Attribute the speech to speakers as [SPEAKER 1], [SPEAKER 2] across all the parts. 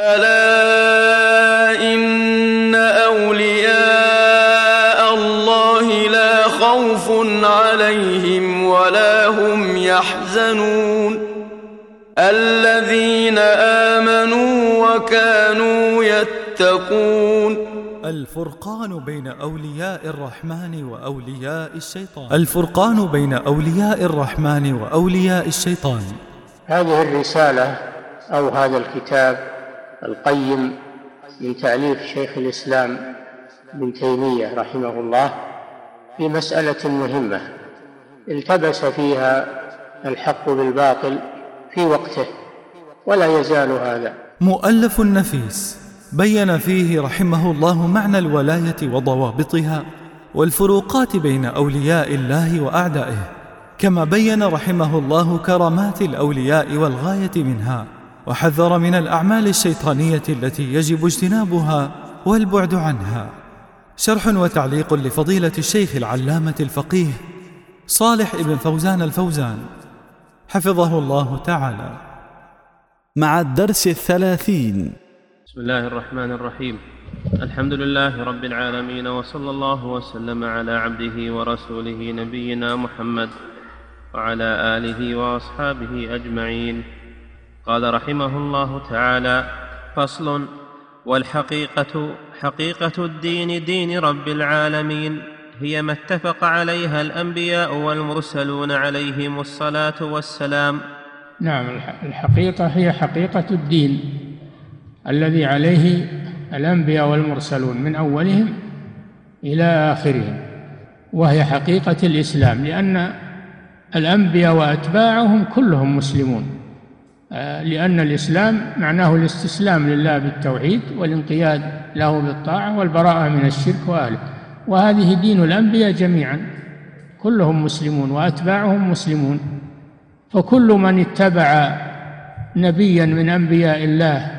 [SPEAKER 1] ألا إن أولياء الله لا خوف عليهم ولا هم يحزنون الذين آمنوا وكانوا يتقون.
[SPEAKER 2] الفرقان بين أولياء الرحمن وأولياء الشيطان. الفرقان بين أولياء الرحمن وأولياء الشيطان.
[SPEAKER 3] هذه الرسالة أو هذا الكتاب القيم من تأليف شيخ الإسلام ابن تيمية رحمه الله في مسألة مهمة التبس فيها الحق بالباطل في وقته ولا يزال هذا.
[SPEAKER 2] مؤلف نفيس بين فيه رحمه الله معنى الولاية وضوابطها والفروقات بين أولياء الله وأعدائه، كما بين رحمه الله كرامات الأولياء والغاية منها، وحذر من الأعمال الشيطانية التي يجب اجتنابها والبعد عنها. شرح وتعليق لفضيلة الشيخ العلامة الفقيه صالح ابن فوزان الفوزان حفظه الله تعالى. مع الدرس 30.
[SPEAKER 4] بسم الله الرحمن الرحيم. الحمد لله رب العالمين، وصلى الله وسلم على عبده ورسوله نبينا محمد وعلى آله وأصحابه أجمعين. قال رحمه الله تعالى: فصل: والحقيقة حقيقة الدين دين رب العالمين هي ما اتفق عليها الأنبياء والمرسلون عليهم الصلاة والسلام.
[SPEAKER 5] نعم، الحقيقة هي حقيقة الدين الذي عليه الأنبياء والمرسلون من أولهم إلى آخرهم، وهي حقيقة الإسلام، لأن الأنبياء وأتباعهم كلهم مسلمون، لأن الإسلام معناه الاستسلام لله بالتوحيد والانقياد له بالطاعة والبراءة من الشرك وأهله، وهذه دين الأنبياء جميعا، كلهم مسلمون وأتباعهم مسلمون. فكل من اتبع نبيا من أنبياء الله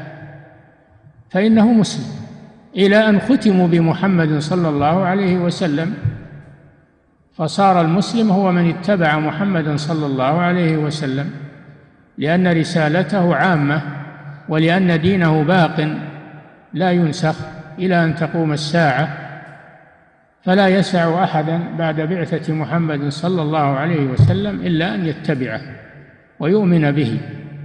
[SPEAKER 5] فإنه مسلم إلى أن ختموا بمحمد صلى الله عليه وسلم، فصار المسلم هو من اتبع محمدا صلى الله عليه وسلم، لأن رسالته عامة ولأن دينه باق لا ينسخ إلى أن تقوم الساعة، فلا يسع أحدا بعد بعثة محمد صلى الله عليه وسلم إلا أن يتبعه ويؤمن به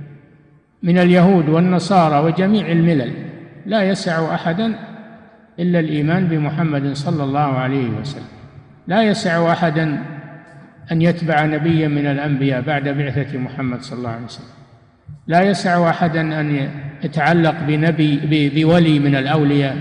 [SPEAKER 5] من اليهود والنصارى وجميع الملل، لا يسع أحدا إلا الإيمان بمحمد صلى الله عليه وسلم. لا يسع أحدا أن يتبع نبيا من الأنبياء بعد بعثة محمد صلى الله عليه وسلم. لا يسع أحدا أن يتعلق بولي من الأولياء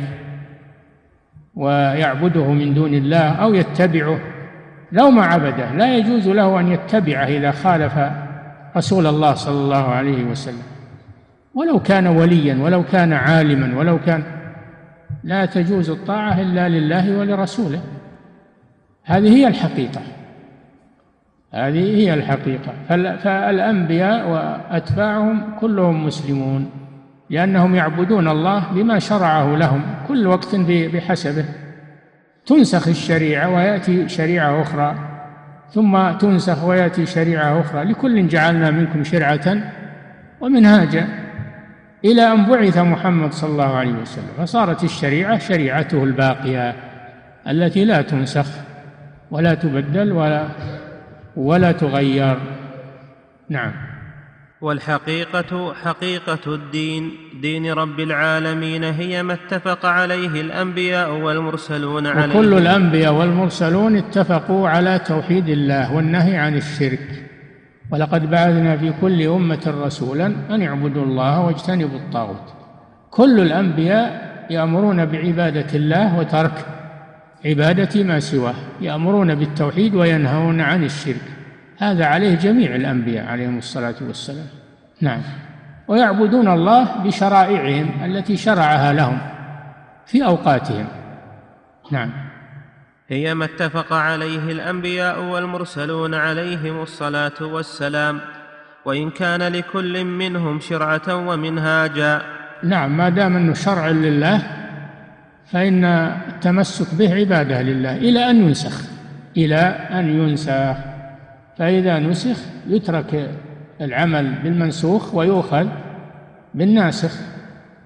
[SPEAKER 5] ويعبده من دون الله أو يتبعه لو ما عبده، لا يجوز له أن يتبعه إذا خالف رسول الله صلى الله عليه وسلم، ولو كان وليا ولو كان عالما ولو كان، لا تجوز الطاعة إلا لله ولرسوله. هذه هي الحقيقة، هذه هي الحقيقة. فالأنبياء وأتباعهم كلهم مسلمون، لأنهم يعبدون الله بما شرعه لهم كل وقت بحسبه. تنسخ الشريعة ويأتي شريعة أخرى، ثم تنسخ ويأتي شريعة أخرى، لكل جعلنا منكم شرعة ومنهاجا، إلى أن بعث محمد صلى الله عليه وسلم، فصارت الشريعة شريعته الباقية التي لا تنسخ ولا تبدل ولا تغير. نعم.
[SPEAKER 4] والحقيقة حقيقة الدين دين رب العالمين هي ما اتفق عليه الأنبياء والمرسلون عليه.
[SPEAKER 5] وكل الأنبياء والمرسلون اتفقوا على توحيد الله والنهي عن الشرك، ولقد بعثنا في كل أمة رسولا أن اعبدوا الله واجتنبوا الطاغوت. كل الأنبياء يأمرون بعبادة الله وترك عبادة ما سواه، يأمرون بالتوحيد وينهون عن الشرك، هذا عليه جميع الأنبياء عليهم الصلاة والسلام. نعم. ويعبدون الله بشرائعهم التي شرعها لهم في أوقاتهم. نعم.
[SPEAKER 4] هي ما اتفق عليه الأنبياء والمرسلون عليهم الصلاة والسلام، وإن كان لكل منهم شرعة ومنهاجا.
[SPEAKER 5] نعم، ما دام أنه شرع لله فإن التمسك به عبادة لله إلى أن ينسخ، فإذا نسخ يترك العمل بالمنسوخ ويؤخذ بالناسخ.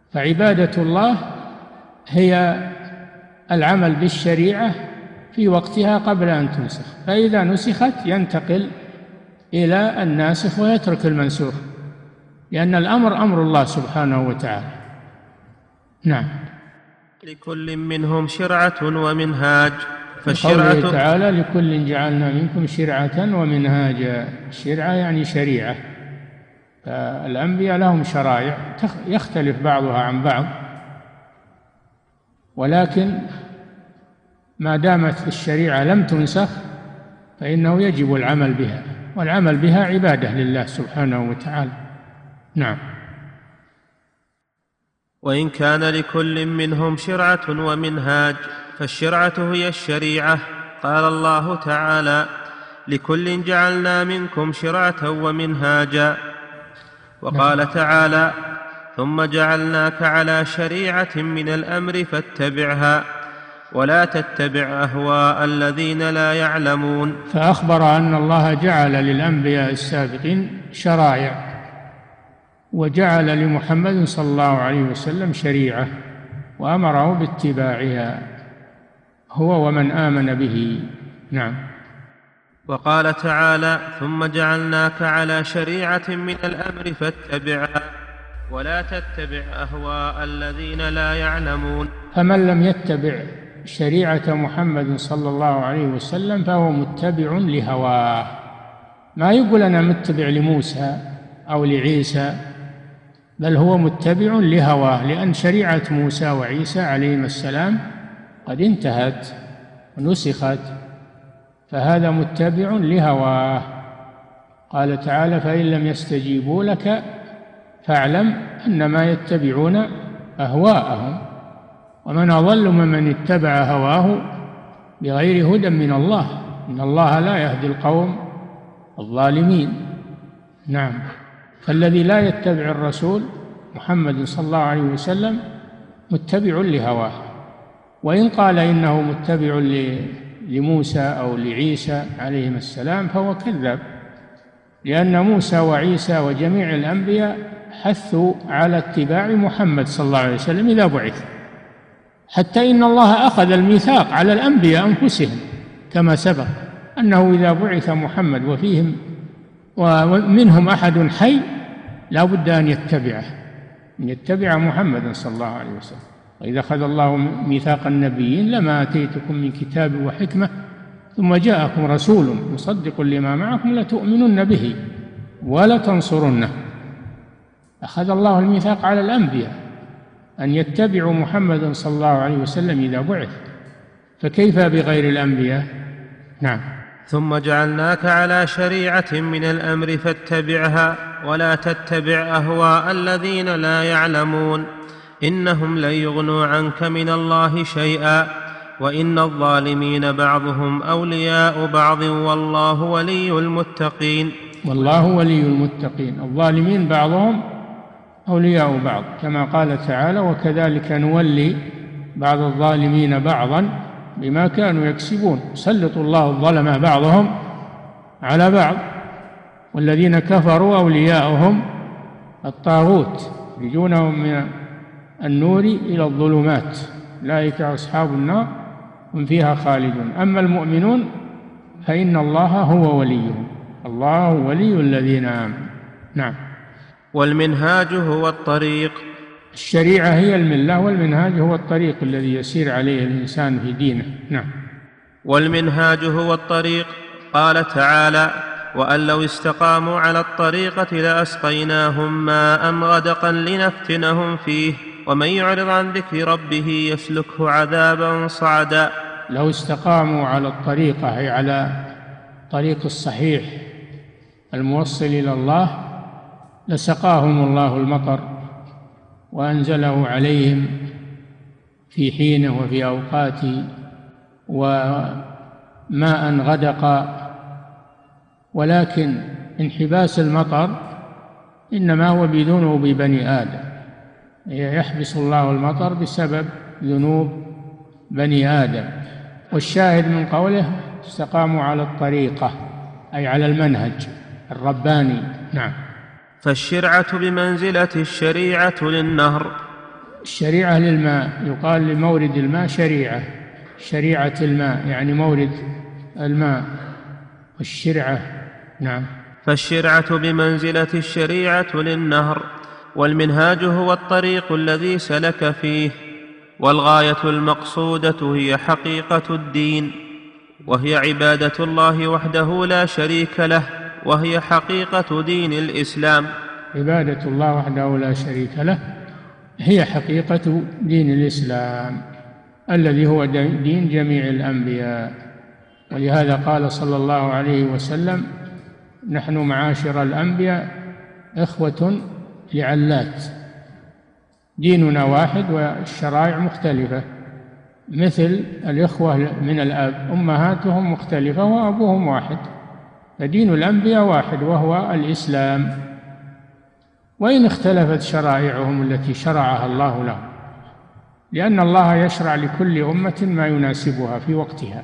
[SPEAKER 5] فعبادة الله هي العمل بالشريعة في وقتها قبل أن تنسخ، فإذا نسخت ينتقل إلى الناسخ ويترك المنسوخ، لأن الأمر أمر الله سبحانه وتعالى. نعم.
[SPEAKER 4] لكل منهم شرعة ومنهاج،
[SPEAKER 5] قوله تعالى لكل جعلنا منكم شرعة ومنهاجا. الشرعة يعني شريعة، فالأنبياء لهم شرائع يختلف بعضها عن بعض، ولكن ما دامت الشريعة لم تنسخ فإنه يجب العمل بها، والعمل بها عبادة لله سبحانه وتعالى. نعم.
[SPEAKER 4] وإن كان لكل منهم شرعة ومنهاج، فالشرعة هي الشريعة. قال الله تعالى لكل جعلنا منكم شرعة ومنهاجا. وقال تعالى ثم جعلناك على شريعة من الأمر فاتبعها ولا تتبع أهواء الذين لا يعلمون.
[SPEAKER 5] فأخبر أن الله جعل للأنبياء السابقين شرائع، وجعل لمحمد صلى الله عليه وسلم شريعة وأمره باتباعها هو ومن آمن به. نعم.
[SPEAKER 4] وقال تعالى ثم جعلناك على شريعة من الأمر فاتبعها ولا تتبع أهواء الذين لا يعلمون.
[SPEAKER 5] فمن لم يتبع شريعة محمد صلى الله عليه وسلم فهو متبع لهواه. ما يقول أنا متبع لموسى أو لعيسى، بل هو متبع لهواه، لأن شريعة موسى وعيسى عليهما السلام قد انتهت ونسخت، فهذا متبع لهواه. قال تعالى فإن لم يستجيبوا لك فاعلم أنما يتبعون أهواءهم، ومن أضل ممن اتبع هواه بغير هدى من الله، إن الله لا يهدي القوم الظالمين. نعم. فالذي لا يتبع الرسول محمد صلى الله عليه وسلم متبع لهواه، وإن قال إنه متبع لموسى أو لعيسى عليهما السلام فهو كذاب، لأن موسى وعيسى وجميع الأنبياء حثوا على اتباع محمد صلى الله عليه وسلم إذا بعث، حتى إن الله أخذ الميثاق على الأنبياء أنفسهم كما سبق أنه إذا بعث محمد وفيهم ومنهم أحد حي لا بد أن يتبعه، أن يتبع محمدا صلى الله عليه وسلم. وإذا أخذ الله ميثاق النبيين لما آتيتكم من كتاب وحكمة ثم جاءكم رسول مصدق لما معكم لتؤمنن به ولتنصرنه. أخذ الله الميثاق على الأنبياء أن يتبعوا محمدا صلى الله عليه وسلم إذا بعث، فكيف بغير الأنبياء؟ نعم.
[SPEAKER 4] ثم جعلناك على شريعة من الأمر فاتبعها ولا تتبع أهواء الذين لا يعلمون إنهم لن يغنوا عنك من الله شيئا وإن الظالمين بعضهم أولياء بعض والله ولي المتقين.
[SPEAKER 5] والله ولي المتقين. الظالمين بعضهم أولياء بعض، كما قال تعالى وكذلك نولي بعض الظالمين بعضا بما كانوا يكسبون. يسلط الله الظلم بعضهم على بعض، والذين كفروا أولياؤهم الطاغوت يخرجونهم من النور إلى الظلمات أولئك أصحاب النار هم فيها خالدون. أما المؤمنون فإن الله هو وليهم، الله ولي الذين آمنوا. نعم.
[SPEAKER 4] والمنهاج هو الطريق.
[SPEAKER 5] الشريعة هي الملة، والمنهاج هو الطريق الذي يسير عليه الإنسان في دينه. نعم.
[SPEAKER 4] والمنهاج هو الطريق. قال تعالى وأن لو استقاموا على الطريقة لأسقيناهم ماء غدقا لنفتنهم فيه ومن يعرض عن ذكر ربه يسلكه عذابا صعدا.
[SPEAKER 5] لو استقاموا على الطريقة أي على طريق الصحيح الموصل إلى الله لسقاهم الله المطر وأنزله عليهم في حينه وفي أوقاته وماء غدقا، ولكن انحباس المطر إنما هو بذنوب بني آدم، يحبس الله المطر بسبب ذنوب بني آدم. والشاهد من قوله استقاموا على الطريقة أي على المنهج الرباني. نعم.
[SPEAKER 4] فالشرعة بمنزلة الشريعة للنهر
[SPEAKER 5] الشريعة للماء، يقال لمورد الماء شريعة، شريعة الماء يعني مورد الماء، والشرعة. نعم.
[SPEAKER 4] فالشرعة بمنزلة الشريعة للنهر، والمنهاج هو الطريق الذي سلك فيه، والغاية المقصودة هي حقيقة الدين، وهي عبادة الله وحده لا شريك له، وهي حقيقة دين الإسلام.
[SPEAKER 5] عبادة الله وحده لا شريك له هي حقيقة دين الإسلام الذي هو دين جميع الأنبياء. ولهذا قال صلى الله عليه وسلم: نحن معاشر الأنبياء إخوة لعلات، ديننا واحد والشرائع مختلفة، مثل الإخوة من الأب، أمهاتهم مختلفة وأبوهم واحد، فدين الأنبياء واحد وهو الإسلام، وإن اختلفت شرائعهم التي شرعها الله لهم، لأن الله يشرع لكل أمة ما يناسبها في وقتها،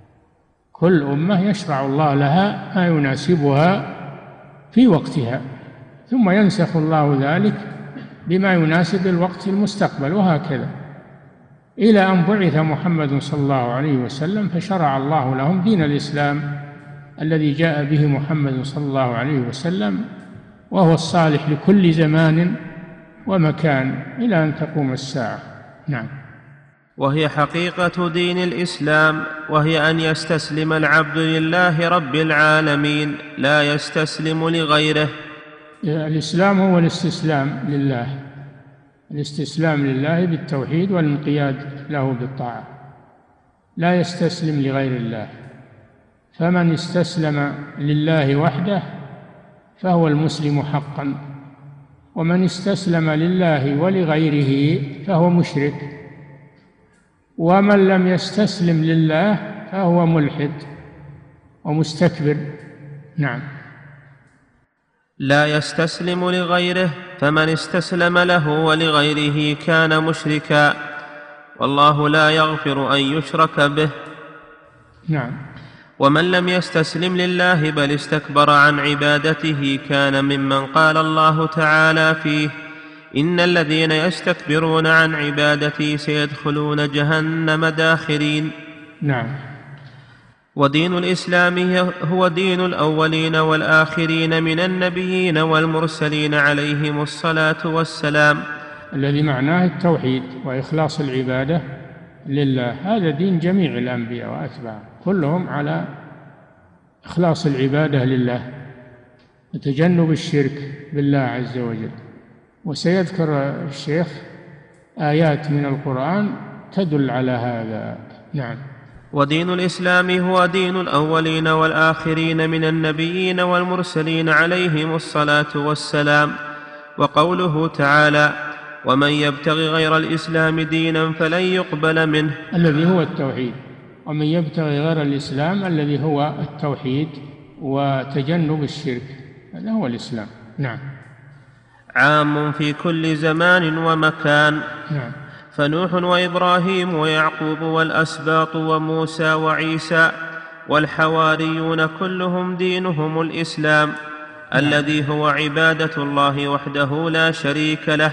[SPEAKER 5] كل أمة يشرع الله لها ما يناسبها في وقتها، ثم ينسخ الله ذلك بما يناسب الوقت المستقبل، وهكذا إلى أن بعث محمد صلى الله عليه وسلم، فشرع الله لهم دين الإسلام الذي جاء به محمد صلى الله عليه وسلم، وهو الصالح لكل زمان ومكان إلى أن تقوم الساعة. نعم.
[SPEAKER 4] وهي حقيقة دين الإسلام، وهي أن يستسلم العبد لله رب العالمين، لا يستسلم لغيره.
[SPEAKER 5] الإسلام هو الاستسلام لله، الاستسلام لله بالتوحيد والانقياد له بالطاعة، لا يستسلم لغير الله. فمن استسلم لله وحده فهو المسلم حقا، ومن استسلم لله ولغيره فهو مشرك، ومن لم يستسلم لله فهو ملحد ومستكبر. نعم.
[SPEAKER 4] لا يستسلم لغيره، فمن استسلم له ولغيره كان مشركا، والله لا يغفر أن يشرك به.
[SPEAKER 5] نعم.
[SPEAKER 4] ومن لم يستسلم لله بل استكبر عن عبادته كان ممن قال الله تعالى فيه: إن الذين يستكبرون عن عبادتي سيدخلون جهنم داخرين.
[SPEAKER 5] نعم.
[SPEAKER 4] ودين الإسلام هو دين الأولين والآخرين من النبيين والمرسلين عليهم الصلاة والسلام،
[SPEAKER 5] الذي معناه التوحيد وإخلاص العبادة لله، هذا دين جميع الأنبياء وأتباعهم، كلهم على إخلاص العبادة لله وتجنب الشرك بالله عز وجل. وسيذكر الشيخ آيات من القرآن تدل على هذا. نعم.
[SPEAKER 4] ودين الإسلام هو دين الأولين والآخرين من النبيين والمرسلين عليهم الصلاة والسلام. وقوله تعالى: ومن يبتغي غير الإسلام دينا فلن يقبل منه،
[SPEAKER 5] الذي هو التوحيد. ومن يبتغي غير الإسلام الذي هو التوحيد وتجنب الشرك، هذا هو الإسلام. نعم.
[SPEAKER 4] عام في كل زمان ومكان.
[SPEAKER 5] نعم.
[SPEAKER 4] فنوح وإبراهيم ويعقوب والأسباط وموسى وعيسى والحواريون كلهم دينهم الإسلام، الذي هو عبادة الله وحده لا شريك له.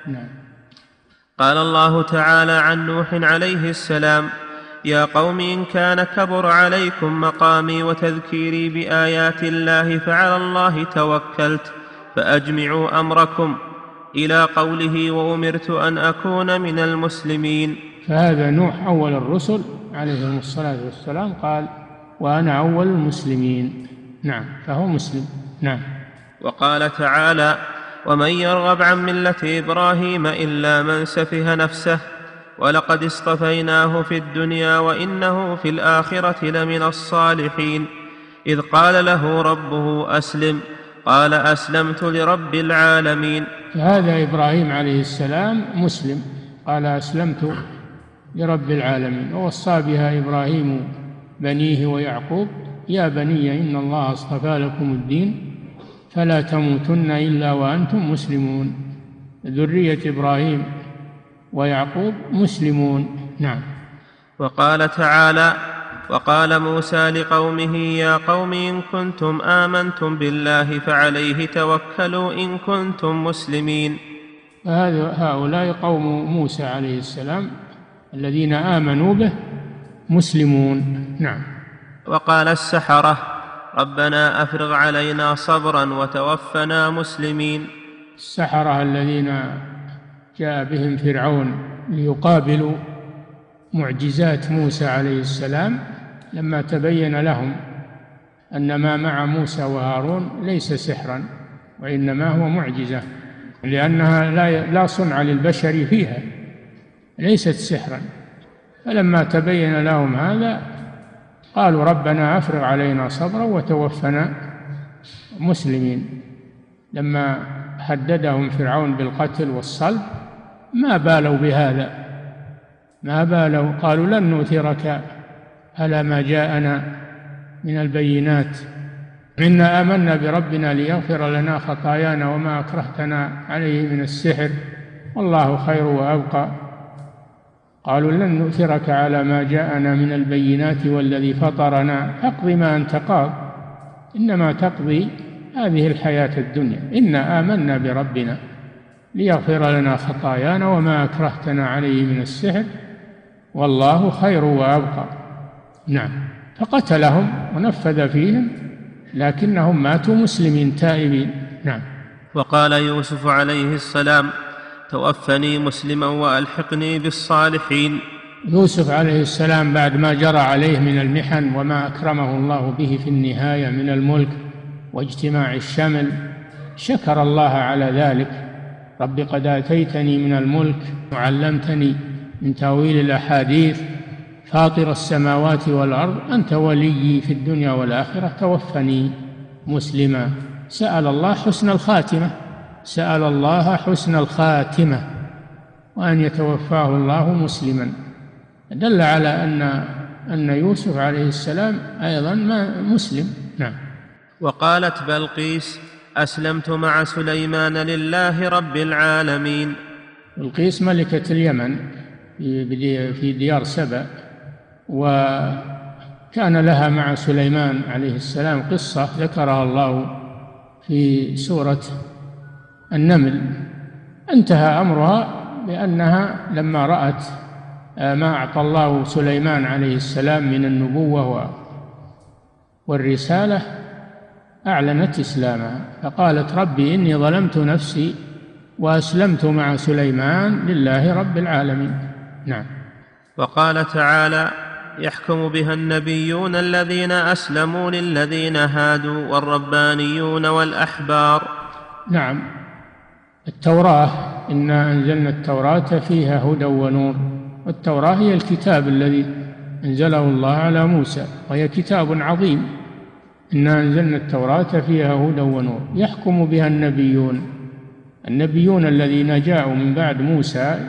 [SPEAKER 4] قال الله تعالى عن نوح عليه السلام: يا قوم إن كان كبر عليكم مقامي وتذكيري بآيات الله فعلى الله توكلت فأجمعوا أمركم، إلى قوله: وأمرت أن أكون من المسلمين.
[SPEAKER 5] فهذا نوح أول الرسل عليه الصلاة والسلام، قال: وأنا أول المسلمين. نعم، فهو مسلم. نعم.
[SPEAKER 4] وقال تعالى: ومن يرغب عن ملة إبراهيم إلا من سفه نفسه ولقد اصطفيناه في الدنيا وإنه في الآخرة لمن الصالحين، إذ قال له ربه أسلم قال أسلمت لرب العالمين.
[SPEAKER 5] فهذا إبراهيم عليه السلام مسلم، قال أسلمت لرب العالمين. ووصى بها إبراهيم بنيه ويعقوب: يا بني إن الله اصطفى لكم الدين فلا تموتن إلا وأنتم مسلمون. ذرية إبراهيم ويعقوب مسلمون. نعم.
[SPEAKER 4] وقال تعالى: وقال موسى لقومه يا قوم إن كنتم آمنتم بالله فعليه توكلوا إن كنتم مسلمين.
[SPEAKER 5] هؤلاء قوم موسى عليه السلام الذين آمنوا به مسلمون. نعم.
[SPEAKER 4] وقال السحرة ربنا أفرغ علينا صبرا وتوفنا مسلمين.
[SPEAKER 5] السحرة الذين جاء بهم فرعون ليقابلوا معجزات موسى عليه السلام، لما تبين لهم أن ما مع موسى وهارون ليس سحرا وإنما هو معجزة، لأنها لا صنع للبشر فيها، ليست سحرا. فلما تبين لهم هذا قالوا ربنا أفرغ علينا صبرا وتوفنا مسلمين. لما هددهم فرعون بالقتل والصلب ما بالوا بهذا، ما بالوا، قالوا لن نؤثرك على ما جاءنا من البينات، إنا آمنا بربنا ليغفر لنا خطايانا وما أكرهتنا عليه من السحر والله خير وأبقى. قالوا لن نؤثرك على ما جاءنا من البينات والذي فطرنا فاقض ما أنت قاض إنما تقضي هذه الحياة الدنيا إنا آمنا بربنا ليغفر لنا خطايانا وما أكرهتنا عليه من السحر والله خير وأبقى. نعم. فقتلهم ونفذ فيهم لكنهم ماتوا مسلمين تائبين. نعم.
[SPEAKER 4] وقال يوسف عليه السلام توفني مسلما وألحقني بالصالحين.
[SPEAKER 5] يوسف عليه السلام بعد ما جرى عليه من المحن وما أكرمه الله به في النهاية من الملك واجتماع الشمل شكر الله على ذلك. رب قد آتيتني من الملك وعلمتني من تأويل الأحاديث فاطر السماوات والأرض أنت وليي في الدنيا والآخرة توفني مسلما. سأل الله حسن الخاتمة، سأل الله حسن الخاتمة وأن يتوفاه الله مسلما. دل على أن يوسف عليه السلام أيضا مسلم. نعم.
[SPEAKER 4] وقالت بلقيس أسلمت مع سليمان لله رب العالمين.
[SPEAKER 5] بلقيس ملكة اليمن في ديار سبأ، وكان لها مع سليمان عليه السلام قصة ذكرها الله في سورة النمل. انتهى أمرها بأنها لما رأت ما أعطى الله سليمان عليه السلام من النبوة والرسالة أعلنت إسلامها فقالت ربي إني ظلمت نفسي وأسلمت مع سليمان لله رب العالمين. نعم.
[SPEAKER 4] وقال تعالى يحكم بها النبيون الذين أسلموا للذين هادوا والربانيون والأحبار.
[SPEAKER 5] نعم. التوراة إنا أنزلنا التوراة فيها هدى ونور، والتوراة هي الكتاب الذي أنزله الله على موسى وهي كتاب عظيم. إنا أنزلنا التوراة فيها هدى ونور يحكم بها النبيون الذين جاءوا من بعد موسى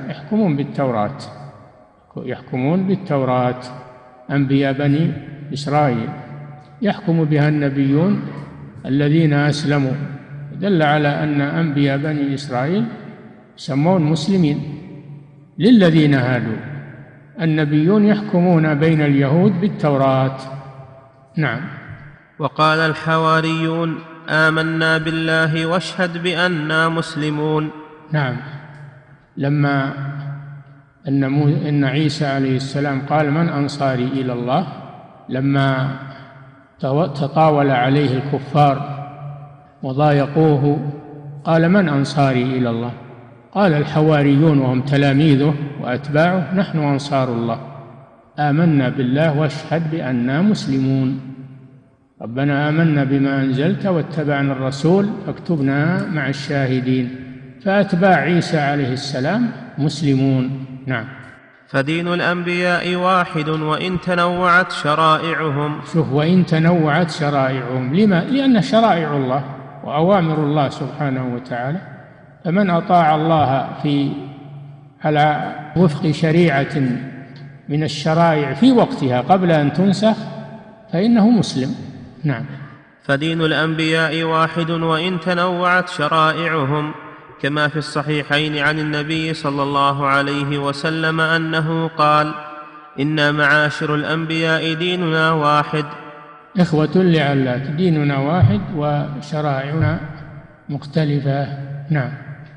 [SPEAKER 5] يحكمون بالتوراة أنبياء بني إسرائيل يحكم بها النبيون الذين أسلموا. دل على أن أنبياء بني إسرائيل يسمون مسلمين للذين هادوا. النبيون يحكمون بين اليهود بالتوراة. نعم.
[SPEAKER 4] وقال الحواريون آمنا بالله واشهد بأننا مسلمون.
[SPEAKER 5] نعم. لما أن عيسى عليه السلام قال من أنصاري إلى الله، لما تطاول عليه الكفار وضايقوه قال من أنصاري إلى الله؟ قال الحواريون وهم تلاميذه وأتباعه نحن أنصار الله آمنا بالله واشهد بأننا مسلمون. ربنا آمنا بما أنزلت واتبعنا الرسول فاكتبنا مع الشاهدين. فأتباع عيسى عليه السلام مسلمون. نعم.
[SPEAKER 4] فدين الأنبياء واحد وإن تنوعت شرائعهم.
[SPEAKER 5] شوف، وإن تنوعت شرائعهم. لما؟ لأن شرائع الله وأوامر الله سبحانه وتعالى، فمن أطاع الله على وفق شريعة من الشرائع في وقتها قبل أن تنسخ فإنه مسلم. نعم.
[SPEAKER 4] فدين الأنبياء واحد وإن تنوعت شرائعهم، كما في الصحيحين عن النبي صلى الله عليه وسلم أنه قال إنا معاشر الأنبياء ديننا واحد.
[SPEAKER 5] إخوة لعلات، ديننا واحد وشرائعنا مختلفة. نعم.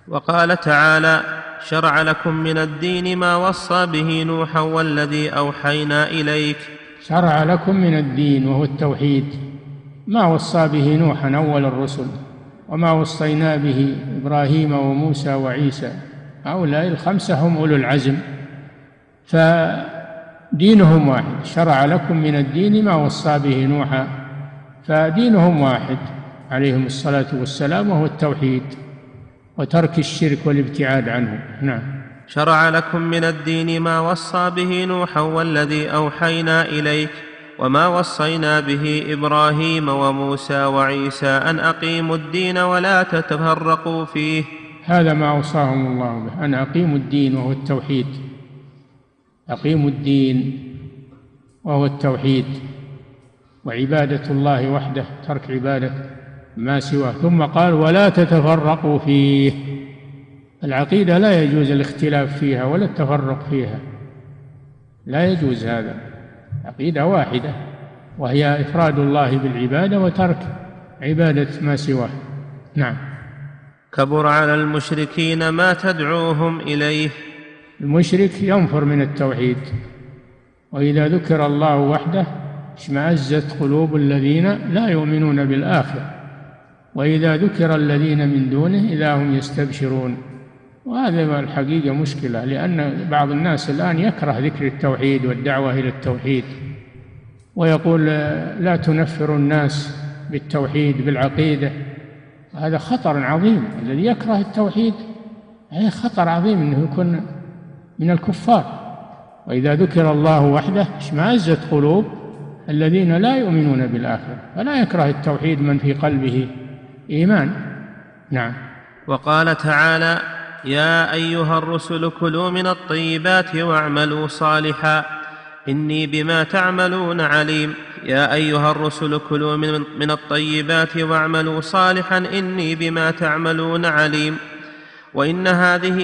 [SPEAKER 4] وقال تعالى: شرع لكم من الدين ما وصى به نوحا والذي أوحينا إليك.
[SPEAKER 5] شرع لكم من الدين وهو التوحيد ما وصى به نوحا أول الرسل، وما وصينا به إبراهيم وموسى وعيسى، هؤلاء الخمسة هم أولو العزم، فدينهم واحد. شرع لكم من الدين ما وصى به نوحا، فدينهم واحد عليهم الصلاة والسلام، وهو التوحيد وترك الشرك والابتعاد عنه. نعم.
[SPEAKER 4] شرع لكم من الدين ما وصى به نوحا والذي أوحينا إليك وما وصينا به إبراهيم وموسى وعيسى أن أقيموا الدين ولا تتفرقوا فيه.
[SPEAKER 5] هذا ما أوصاهم الله به، أن أقيموا الدين وهو التوحيد. أقيموا الدين وهو التوحيد وعبادة الله وحده، ترك عبادة ما سواه. ثم قال: ولا تتفرقوا فيه. العقيدة لا يجوز الاختلاف فيها ولا التفرق فيها، لا يجوز هذا. عقيدة واحدة وهي إفراد الله بالعبادة وترك عبادة ما سواه. نعم.
[SPEAKER 4] كبر على المشركين ما تدعوهم إليه.
[SPEAKER 5] المشرك ينفر من التوحيد، وإذا ذكر الله وحده اشمأزت قلوب الذين لا يؤمنون بالآخرة، وإذا ذكر الذين من دونه إذا هم يستبشرون. وهذا الحقيقة مشكلة، لأن بعض الناس الآن يكره ذكر التوحيد والدعوة إلى التوحيد، ويقول لا تنفر الناس بالتوحيد بالعقيدة. هذا خطر عظيم. الذي يكره التوحيد هذا خطر عظيم، أنه يكون من الكفار. وإذا ذكر الله وحده اشمأزت قلوب الذين لا يؤمنون بالآخرة، فلا يكره التوحيد من في قلبه إيمان. نعم.
[SPEAKER 4] وقال تعالى: يا أيها الرسل كلوا من الطيبات واعملوا صالحا إني بما تعملون عليم. يا أيها الرسل كلوا من الطيبات واعملوا صالحا إني بما تعملون عليم. وإن هذه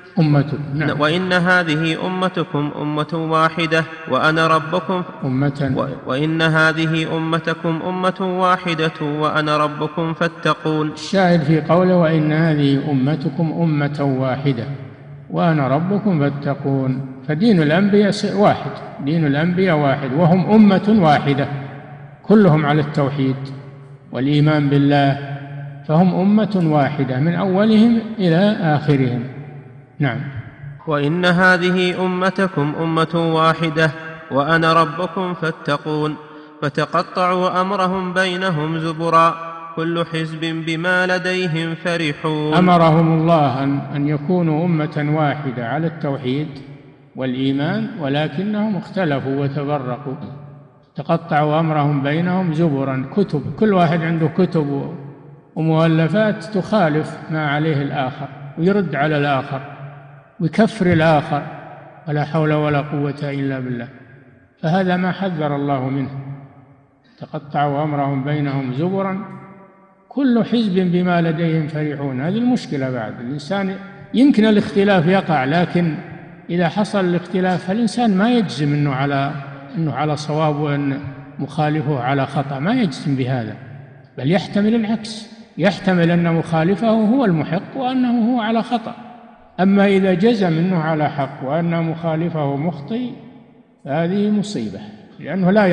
[SPEAKER 4] أمتكم أمة واحدة وأنا ربكم وإن هذه أمتكم أمة واحدة وأنا ربكم فاتقون.
[SPEAKER 5] الشاهد في قوله: وإن هذه أمتكم أمة واحدة وأنا ربكم فاتقون. فدين الأنبياء واحد، دين الأنبياء واحد، وهم أمة واحدة كلهم على التوحيد والإيمان بالله، فهم أمة واحدة من أولهم إلى آخرهم. نعم.
[SPEAKER 4] وإن هذه أمتكم أمة واحدة وأنا ربكم فاتقون. فتقطعوا أمرهم بينهم زبرا كل حزب بما لديهم فرحون.
[SPEAKER 5] أمرهم الله أن يكونوا أمة واحدة على التوحيد والإيمان، ولكنهم اختلفوا وتفرقوا. تقطعوا أمرهم بينهم زبرا، كتب، كل واحد عنده كتب ومؤلفات تخالف ما عليه الآخر، ويرد على الآخر ويكفر الآخر، ولا حول ولا قوة إلا بالله. فهذا ما حذر الله منه. تقطعوا أمرهم بينهم زبرا كل حزب بما لديهم فرحون. هذه المشكلة. بعد الإنسان يمكن الاختلاف يقع، لكن إذا حصل الاختلاف فالإنسان ما يجزم أنه على صواب وأن مخالفه على خطأ، ما يجزم بهذا، بل يحتمل العكس، يحتمل أن مخالفه هو المحق وأنه هو على خطأ. أما إذا جزم أنه على حق وأن مخالفه مخطئ هذه مصيبة، لأنه لا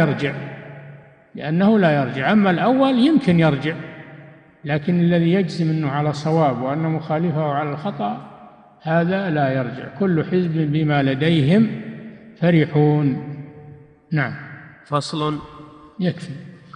[SPEAKER 5] يرجع. أما الأول يمكن يرجع، لكن الذي يجزم أنه على صواب وأن مخالفه على الخطأ هذا لا يرجع. كل حزب بما لديهم فرحون. نعم.
[SPEAKER 4] فصل.
[SPEAKER 5] يكفي.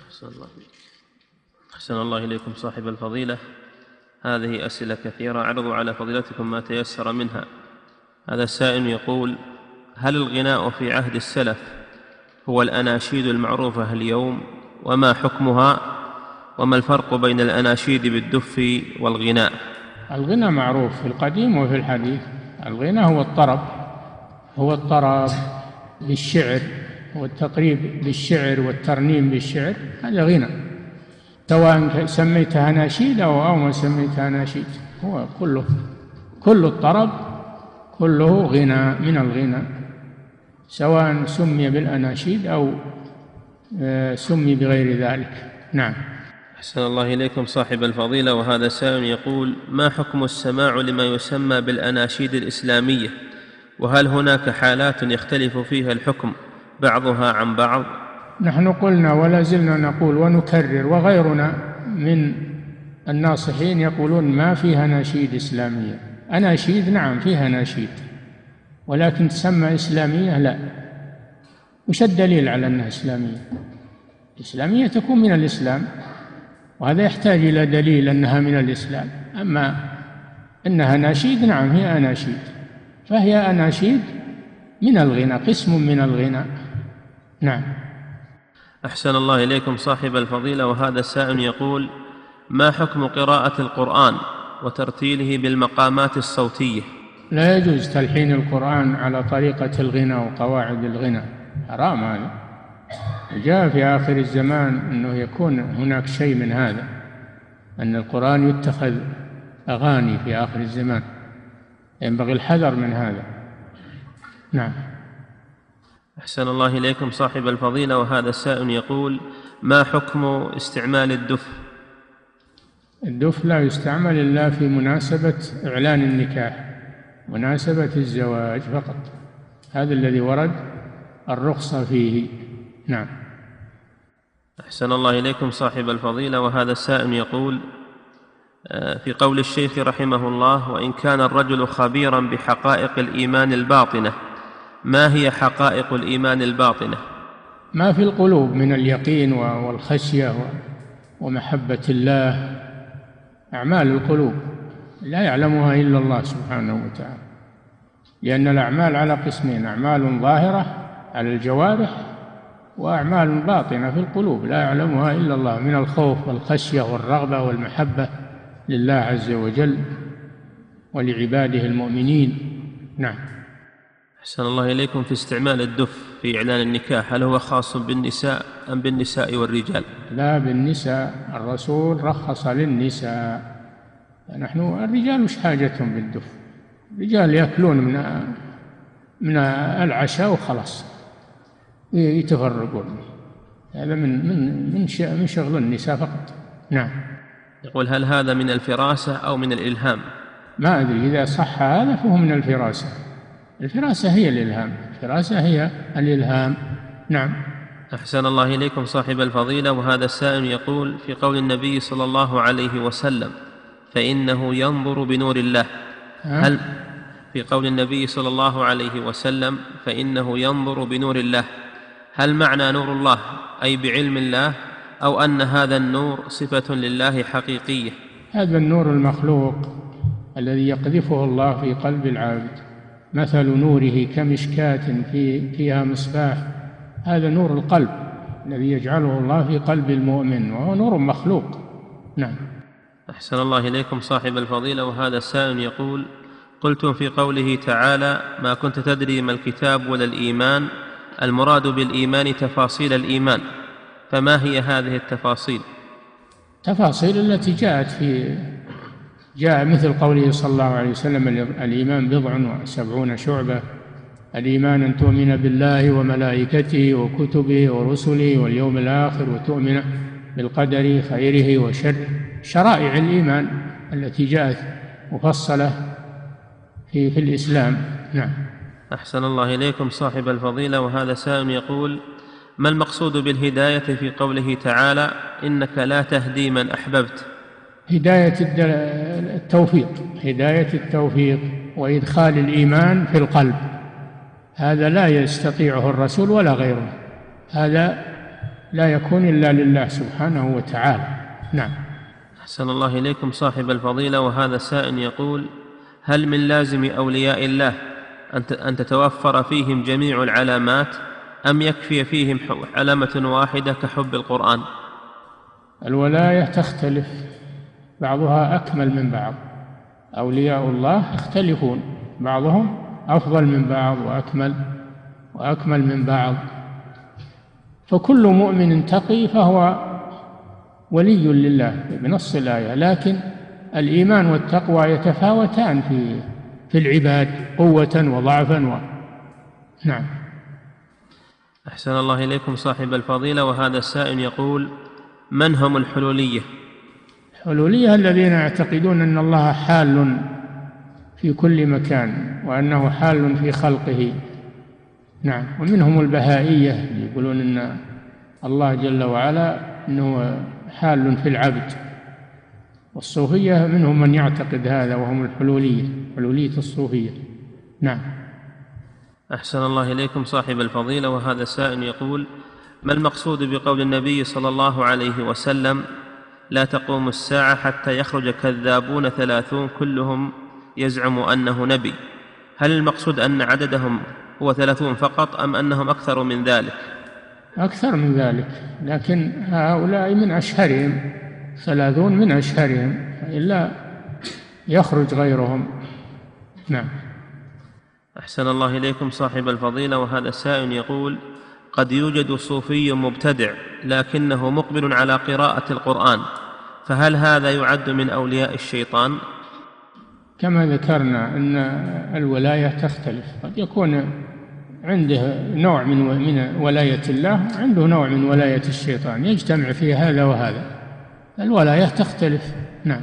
[SPEAKER 4] أحسن الله إليكم صاحب الفضيلة. هذه أسئلة كثيرة، أعرض على فضيلتكم ما تيسر منها. هذا السائل يقول: هل الغناء في عهد السلف هو الأناشيد المعروفة اليوم؟ وما حكمها؟ وما الفرق بين الأناشيد بالدف والغناء؟
[SPEAKER 5] الغناء معروف في القديم وفي الحديث. الغناء هو الطرب بالشعر والتطريب بالشعر والترنيم بالشعر، هذا غنى، سواء سميتها أناشيد أو ما سميتها أناشيد، هو كل الطرب كله غنى من الغنى، سواء سمي بالأناشيد أو سمي بغير ذلك. نعم.
[SPEAKER 4] أحسن الله إليكم صاحب الفضيلة، وهذا سائل يقول: ما حكم السماع لما يسمى بالأناشيد الإسلامية؟ وهل هناك حالات يختلف فيها الحكم بعضها عن بعض؟
[SPEAKER 5] نحن قلنا ولا زلنا نقول ونكرر، وغيرنا من الناصحين يقولون ما فيها أناشيد إسلامية. أناشيد نعم فيها أناشيد، ولكن تسمى إسلامية لا. وش الدليل على أنها إسلامية؟ الإسلامية تكون من الإسلام، وهذا يحتاج إلى دليل أنها من الإسلام. أما أنها أناشيد، نعم هي أناشيد، فهي أناشيد من الغنى، قسم من الغنى. نعم.
[SPEAKER 4] أحسن الله إليكم صاحب الفضيلة، وهذا السائل يقول: ما حكم قراءة القرآن وترتيله بالمقامات الصوتية؟
[SPEAKER 5] لا يجوز تلحين القرآن على طريقة الغنى وقواعد الغنى، حرام هذا. جاء في آخر الزمان أنه يكون هناك شيء من هذا، أن القرآن يتخذ أغاني في آخر الزمان، ينبغي الحذر من هذا. نعم.
[SPEAKER 4] أحسن الله إليكم صاحب الفضيلة، وهذا السائل يقول: ما حكم استعمال الدف؟
[SPEAKER 5] الدف لا يستعمل إلا في مناسبة إعلان النكاح، مناسبة الزواج فقط، هذا الذي ورد الرخصة فيه. نعم.
[SPEAKER 4] أحسن الله إليكم صاحب الفضيلة، وهذا السائل يقول: في قول الشيخ رحمه الله: وإن كان الرجل خبيرا بحقائق الإيمان الباطنة، ما هي حقائق الإيمان الباطنة؟
[SPEAKER 5] ما في القلوب من اليقين والخشية ومحبة الله، أعمال القلوب لا يعلمها إلا الله سبحانه وتعالى، لأن الأعمال على قسمين: أعمال ظاهرة على الجوارح، وأعمال باطنة في القلوب لا يعلمها إلا الله، من الخوف والخشية والرغبة والمحبة لله عز وجل ولعباده المؤمنين. نعم.
[SPEAKER 4] أحسن الله إليكم، في استعمال الدف في إعلان النكاح، هل هو خاص بالنساء أم بالنساء والرجال؟
[SPEAKER 5] لا، بالنساء. الرسول رخص للنساء، نحن الرجال وش حاجتهم بالدف؟ الرجال يأكلون من العشاء وخلاص يتفرقون، هذا من شغل النساء فقط. نعم.
[SPEAKER 4] يقول: هل هذا من الفراسة أو من الإلهام؟
[SPEAKER 5] ما أدري، إذا صح هذا فهو من الفراسة. الفراسة هي الإلهام، الفراسة هي الإلهام. نعم.
[SPEAKER 4] أحسن الله إليكم صاحب الفضيلة، وهذا السائل يقول: في قول النبي صلى الله عليه وسلم: فإنه ينظر بنور الله، هل في قول النبي صلى الله عليه وسلم: فإنه ينظر بنور الله، هل معنى نور الله أي بعلم الله، أو أن هذا النور صفة لله حقيقية؟
[SPEAKER 5] هذا النور المخلوق الذي يقذفه الله في قلب العبد، مثل نوره كمشكاة فيها مصباح، هذا نور القلب الذي يجعله الله في قلب المؤمن، وهو نور مخلوق. نعم.
[SPEAKER 4] أحسن الله إليكم صاحب الفضيلة، وهذا السائل يقول: قلتم في قوله تعالى: ما كنت تدري ما الكتاب ولا الإيمان، المراد بالإيمان تفاصيل الإيمان، فما هي هذه التفاصيل؟
[SPEAKER 5] تفاصيل التي جاء مثل قوله صلى الله عليه وسلم: الإيمان 70 شعبة. الإيمان أن تؤمن بالله وملائكته وكتبه ورسله واليوم الآخر، وتؤمن بالقدر خيره وشره، شرائع الإيمان التي جاءت مفصلة في الإسلام. نعم.
[SPEAKER 4] أحسن الله إليكم صاحب الفضيلة، وهذا سائل يقول: ما المقصود بالهداية في قوله تعالى: إنك لا تهدي من أحببت؟
[SPEAKER 5] هداية التوفيق، هداية التوفيق وإدخال الإيمان في القلب، هذا لا يستطيعه الرسول ولا غيره، هذا لا يكون إلا لله سبحانه وتعالى. نعم.
[SPEAKER 4] أحسن الله إليكم صاحب الفضيلة، وهذا السائل يقول: هل من لازم أولياء الله أن تتوفر فيهم جميع العلامات، أم يكفي فيهم علامة واحدة كحب القرآن؟
[SPEAKER 5] الولاية تختلف، بعضها أكمل من بعض، أولياء الله يختلفون، بعضهم أفضل من بعض وأكمل من بعض، فكل مؤمن تقي فهو ولي لله بنص الآية، لكن الإيمان والتقوى يتفاوتان في العباد قوة وضعفا نعم.
[SPEAKER 4] أحسن الله إليكم صاحب الفضيلة، وهذا السائل يقول: من هم الحلولية؟
[SPEAKER 5] الحلولية الذين يعتقدون أن الله حال في كل مكان وأنه حال في خلقه. نعم. ومنهم البهائية يقولون أن الله جل وعلا أنه حال في العبد. والصوفية منهم من يعتقد هذا وهم الحلولية، حلولية الصوفية. نعم.
[SPEAKER 4] أحسن الله إليكم صاحب الفضيلة، وهذا سائل يقول: ما المقصود بقول النبي صلى الله عليه وسلم: لا تقوم الساعة حتى يخرج كذابون 30 كلهم يزعم أنه نبي؟ هل المقصود أن عددهم هو 30 فقط أم أنهم أكثر من ذلك؟
[SPEAKER 5] أكثر من ذلك، لكن هؤلاء من أشهرهم، 30 من أشهرهم، إلا يخرج غيرهم. نعم.
[SPEAKER 4] أحسن الله إليكم صاحب الفضيلة، وهذا سائل يقول: قد يوجد صوفي مبتدع لكنه مقبل على قراءة القرآن، فهل هذا يعد من أولياء الشيطان؟
[SPEAKER 5] كما ذكرنا أن الولاية تختلف، قد يكون عنده نوع من ولاية الله، عنده نوع من ولاية الشيطان، يجتمع في هذا وهذا، الولاية تختلف. نعم.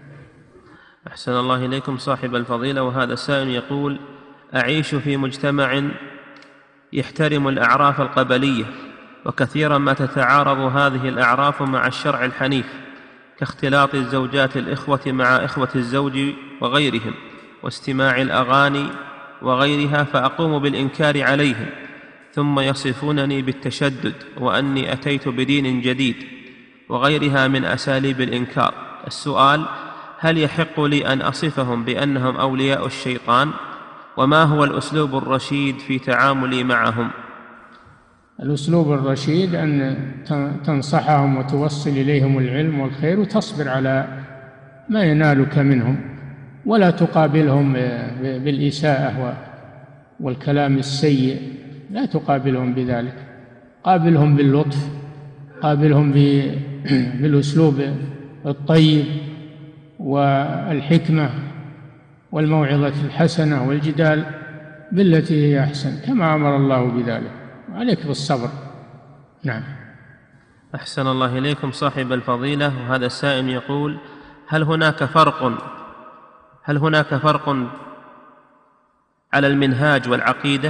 [SPEAKER 4] أحسن الله إليكم صاحب الفضيلة، وهذا سائل يقول: أعيش في مجتمع يحترم الأعراف القبلية، وكثيرا ما تتعارض هذه الأعراف مع الشرع الحنيف، كاختلاط الزوجات الإخوة مع إخوة الزوج وغيرهم، واستماع الأغاني وغيرها، فأقوم بالإنكار عليهم، ثم يصفونني بالتشدد وأني أتيت بدين جديد وغيرها من أساليب الإنكار. السؤال: هل يحق لي أن أصفهم بأنهم أولياء الشيطان؟ وما هو الأسلوب الرشيد في تعاملي معهم؟
[SPEAKER 5] الأسلوب الرشيد أن تنصحهم وتوصل إليهم العلم والخير، وتصبر على ما ينالك منهم، ولا تقابلهم بالإساءة والكلام السيء، لا تقابلهم بذلك، قابلهم باللطف، قابلهم بالأسلوب الطيب والحكمة والموعظة الحسنة والجدال بالتي هي أحسن، كما أمر الله بذلك، وعليك بالصبر. نعم.
[SPEAKER 4] أحسن الله إليكم صاحب الفضيلة، وهذا السائل يقول: هل هناك فرق على المنهاج والعقيدة؟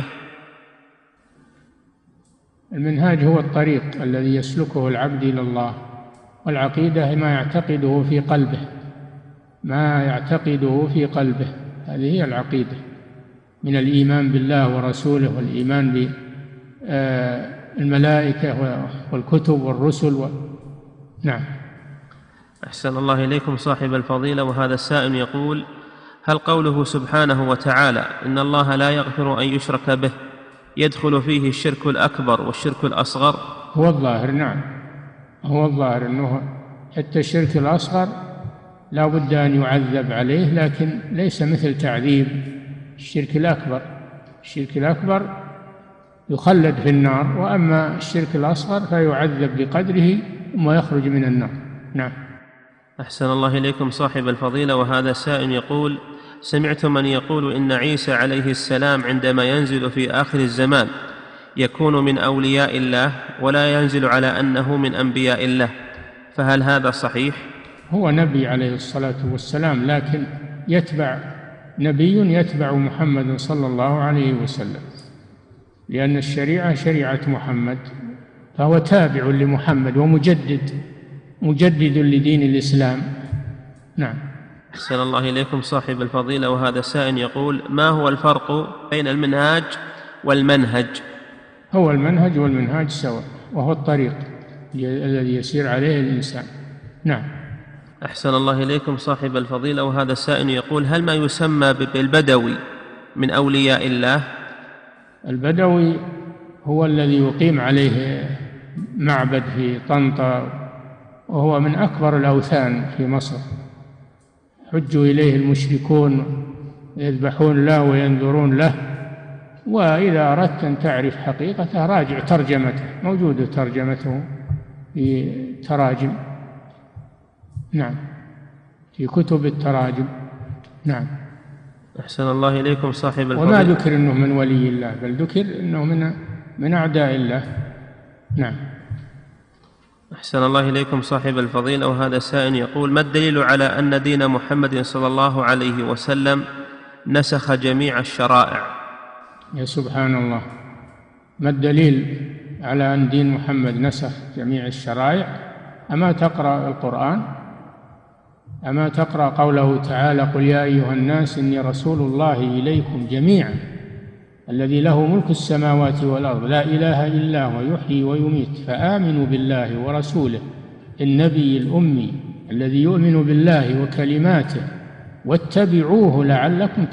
[SPEAKER 5] المنهاج هو الطريق الذي يسلكه العبد إلى الله، والعقيدة ما يعتقده في قلبه، ما يعتقده في قلبه، هذه هي العقيدة، من الإيمان بالله ورسوله، والإيمان بالملائكة والكتب والرسل نعم.
[SPEAKER 4] أحسن الله إليكم صاحب الفضيلة، وهذا السائل يقول: هل قوله سبحانه وتعالى إن الله لا يغفر أن يشرك به يدخل فيه الشرك الأكبر والشرك الأصغر؟
[SPEAKER 5] هو الظاهر، نعم، هو الظاهر أنه حتى الشرك الأصغر لا بد أن يعذب عليه، لكن ليس مثل تعذيب الشرك الأكبر. الشرك الأكبر يخلد في النار، وأما الشرك الأصغر فيعذب بقدره ثم يخرج من النار. نعم.
[SPEAKER 4] أحسن الله إليكم صاحب الفضيلة، وهذا سائل يقول: سمعت من يقول إن عيسى عليه السلام عندما ينزل في آخر الزمان يكون من أولياء الله ولا ينزل على أنه من أنبياء الله، فهل هذا صحيح؟
[SPEAKER 5] هو نبي عليه الصلاة والسلام، لكن نبي يتبع محمد صلى الله عليه وسلم، لأن الشريعة شريعة محمد، فهو تابع لمحمد ومجدد لدين الإسلام. نعم.
[SPEAKER 4] أحسن الله إليكم صاحب الفضيلة، وهذا سائل يقول: ما هو الفرق بين المنهاج والمنهج؟
[SPEAKER 5] هو المنهج والمنهاج سواء، وهو الطريق الذي يسير عليه الإنسان. نعم.
[SPEAKER 4] أحسن الله إليكم صاحب الفضيلة، وهذا السائل يقول: هل ما يسمى بالبدوي من أولياء الله؟
[SPEAKER 5] البدوي هو الذي يقيم عليه معبد في طنطا، وهو من أكبر الأوثان في مصر، حجوا إليه المشركون يذبحون له وينذرون له. وإذا أردت أن تعرف حقيقته راجع ترجمته، موجودة ترجمته في تراجم، نعم، في كتب التراجم. نعم.
[SPEAKER 4] أحسن الله إليكم صاحب الفضيلة.
[SPEAKER 5] وما ذكر أنه من ولي الله، بل ذكر أنه من أعداء الله. نعم.
[SPEAKER 4] أحسن الله إليكم صاحب الفضيلة، وهذا سائل يقول: ما الدليل على أن دين محمد صلى الله عليه وسلم نسخ جميع الشرائع؟
[SPEAKER 5] يا سبحان الله، ما الدليل على أن دين محمد نسخ جميع الشرائع؟ أما تقرأ القرآن؟ أما تقرأ قوله تعالى: قل يا أيها الناس إني رسول الله إليكم جميعا الذي له ملك السماوات والأرض لا إله إلا هو يحيي ويميت فآمنوا بالله ورسوله النبي الأمي الذي يؤمن بالله وكلماته واتبعوه لعلكم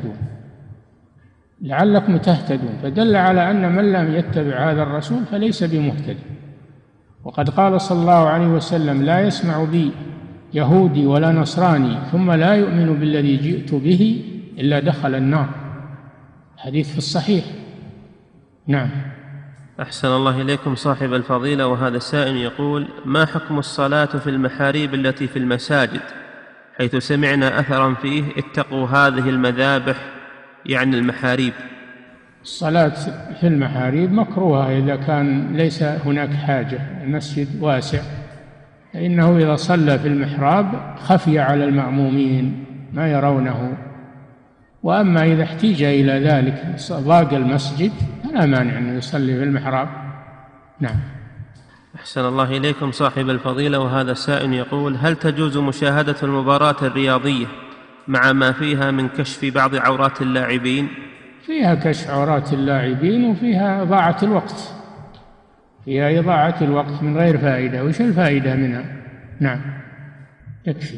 [SPEAKER 5] تهتدون. فدل على أن من لم يتبع هذا الرسول فليس بمهتد. وقد قال صلى الله عليه وسلم: لا يسمع بي يهودي ولا نصراني ثم لا يؤمن بالذي جئت به إلا دخل النار. حديث في الصحيح. نعم.
[SPEAKER 4] أحسن الله إليكم صاحب الفضيلة، وهذا السائل يقول: ما حكم الصلاة في المحاريب التي في المساجد، حيث سمعنا أثرا فيه: اتقوا هذه المذابح، يعني المحاريب؟
[SPEAKER 5] الصلاة في المحاريب مكروهة إذا كان ليس هناك حاجة، المسجد واسع، فإنه إذا صلى في المحراب خفي على المأمومين ما يرونه. وأما إذا احتيج إلى ذلك ضاق المسجد فلا مانع أن يصلي في المحراب. نعم.
[SPEAKER 4] أحسن الله إليكم صاحب الفضيلة، وهذا السائل يقول: هل تجوز مشاهدة المباراة الرياضية مع ما فيها من كشف بعض عورات اللاعبين؟
[SPEAKER 5] فيها كشف عورات اللاعبين وفيها إضاعة الوقت، فيها إضاعة الوقت من غير فائدة. وش الفائدة منها؟ نعم، يكفي.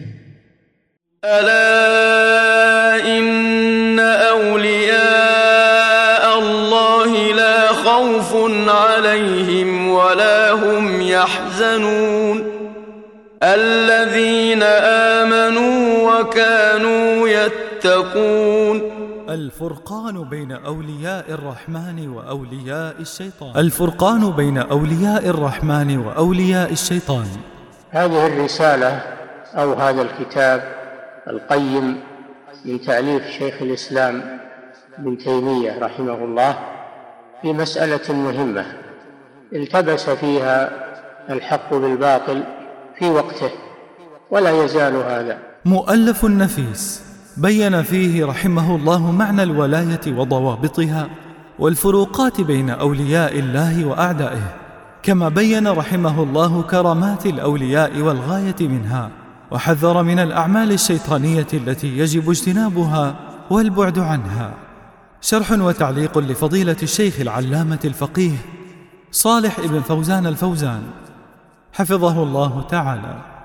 [SPEAKER 1] ألا إن أولياء الله لا خوف عليهم ولا هم يحزنون الذين آمنوا وكانوا يتقون.
[SPEAKER 2] الفرقان بين أولياء الرحمن وأولياء الشيطان. الفرقان بين أولياء الرحمن وأولياء الشيطان.
[SPEAKER 3] هذه الرسالة أو هذا الكتاب القيم من تأليف شيخ الإسلام ابن تيمية رحمه الله في مسألة مهمة التبس فيها الحق بالباطل في وقته ولا يزال هذا.
[SPEAKER 2] مؤلف نفيس بين فيه رحمه الله معنى الولاية وضوابطها والفروقات بين أولياء الله وأعدائه، كما بين رحمه الله كرامات الأولياء والغاية منها، وحذر من الأعمال الشيطانية التي يجب اجتنابها والبعد عنها. شرح وتعليق لفضيلة الشيخ العلامة الفقيه صالح ابن فوزان الفوزان حفظه الله تعالى.